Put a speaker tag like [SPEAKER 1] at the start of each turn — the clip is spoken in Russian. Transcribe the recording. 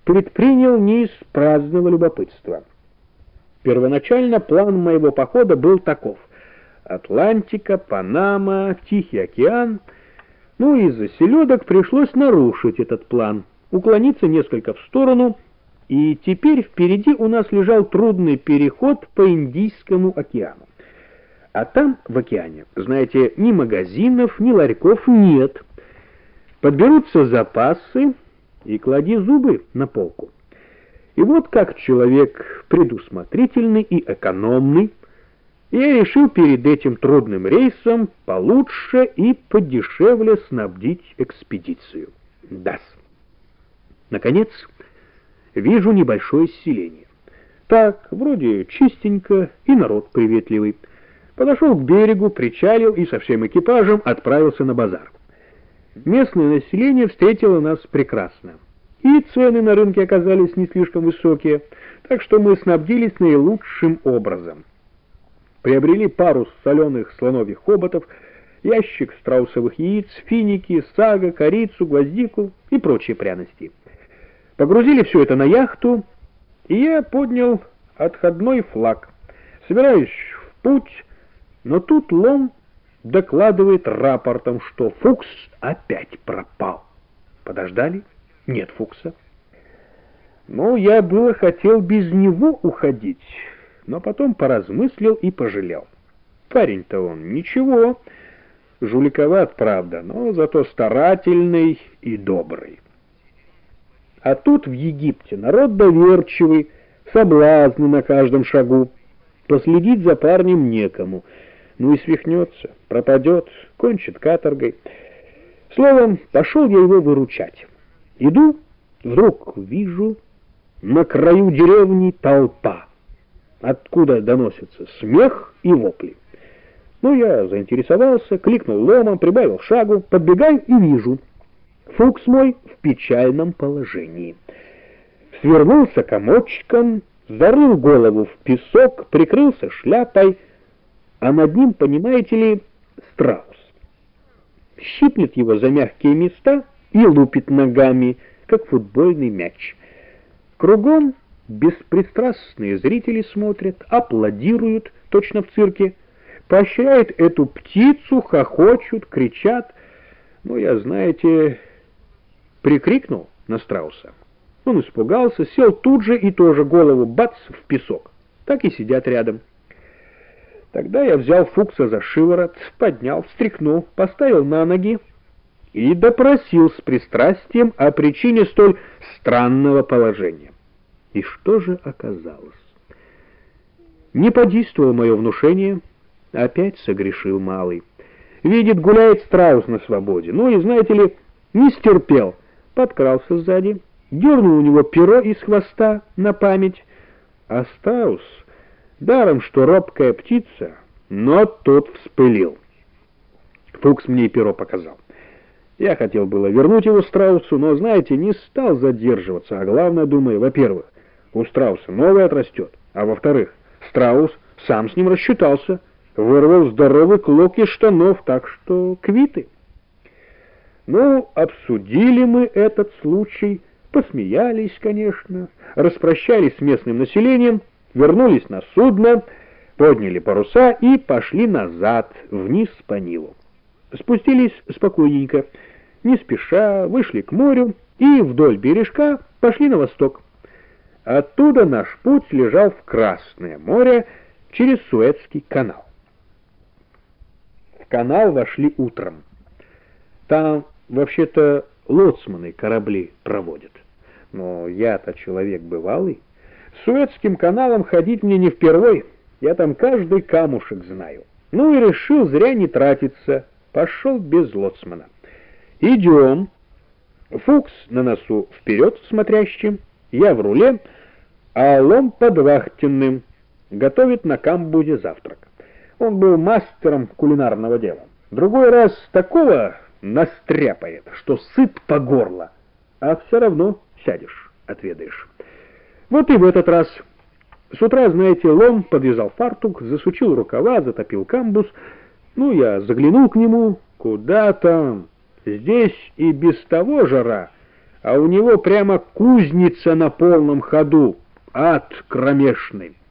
[SPEAKER 1] предпринял не из праздного любопытства. Первоначально план моего похода был таков: Атлантика, Панама, Тихий океан. Ну, из-за селедок пришлось нарушить этот план, уклониться несколько в сторону, и теперь впереди у нас лежал трудный переход по Индийскому океану. А там, в океане, знаете, ни магазинов, ни ларьков нет. Подберутся запасы, и клади зубы на полку. И вот как человек предусмотрительный и экономный, я решил перед этим трудным рейсом получше и подешевле снабдить экспедицию. Да-с. Наконец, вижу небольшое селение. Так, вроде чистенько, и народ приветливый. Подошел к берегу, причалил и со всем экипажем отправился на базар. Местное население встретило нас прекрасно. И цены на рынке оказались не слишком высокие, так что мы снабдились наилучшим образом. Приобрели пару соленых слоновьих хоботов, ящик страусовых яиц, финики, сага, корицу, гвоздику и прочие пряности. Погрузили все это на яхту, и я поднял отходной флаг. Собираюсь в путь, но тут Лом докладывает рапортом, что Фукс опять пропал. Подождали? Нет Фукса. Ну, я было хотел без него уходить, но потом поразмыслил и пожалел. Парень-то он ничего, жуликоват, правда, но зато старательный и добрый. А тут в Египте народ доверчивый, соблазны на каждом шагу. Последить за парнем некому. Ну и свихнется, пропадет, кончит каторгой. Словом, пошел я его выручать. Иду, вдруг вижу, на краю деревни толпа. Откуда доносится смех и вопли. Ну, я заинтересовался, кликнул Ломом, прибавил шагу, подбегаю и вижу. Фукс мой в печальном положении. Свернулся комочком, зарыл голову в песок, прикрылся шляпой, а над ним, понимаете ли, страус. Щиплет его за мягкие места и лупит ногами, как футбольный мяч. Кругом беспристрастные зрители смотрят, аплодируют, точно в цирке, поощряют эту птицу, хохочут, кричат. Ну, я, знаете, прикрикнул на страуса. Он испугался, сел тут же и тоже голову бац в песок. Так и сидят рядом. Тогда я взял Фукса за шиворот, поднял, встряхнул, поставил на ноги и допросил с пристрастием о причине столь странного положения. И что же оказалось? Не подействовало мое внушение, опять согрешил малый. Видит, гуляет страус на свободе, ну и, знаете ли, не стерпел, подкрался сзади, дернул у него перо из хвоста на память, а страус, даром что робкая птица, но тот вспылил. Фукс мне и перо показал. Я хотел было вернуть его страусу, но, знаете, не стал задерживаться, а главное, думаю, во-первых, у страуса новое отрастет, а во-вторых, страус сам с ним рассчитался, вырвал здоровый клок из штанов, так что квиты. Ну, обсудили мы этот случай, посмеялись, конечно, распрощались с местным населением, вернулись на судно, подняли паруса и пошли назад, вниз по Нилу. Спустились спокойненько, не спеша, вышли к морю и вдоль бережка пошли на восток. Оттуда наш путь лежал в Красное море через Суэцкий канал. В канал вошли утром. Там, вообще-то, лоцманы корабли проводят. Но я-то человек бывалый. Суэцким каналом ходить мне не впервой, я там каждый камушек знаю. Ну и решил зря не тратиться, пошел без лоцмана. Идем. Фукс на носу вперед смотрящим, я в руле, а Лом под вахтенным, готовит на камбузе завтрак. Он был мастером кулинарного дела. Другой раз такого настряпает, что сыт по горло, а все равно сядешь, отведаешь. Вот и в этот раз. С утра, знаете, Лом подвязал фартук, засучил рукава, затопил камбуз. Ну, я заглянул к нему. Куда там? Здесь и без того жара, а у него прямо кузница на полном ходу, ад кромешный.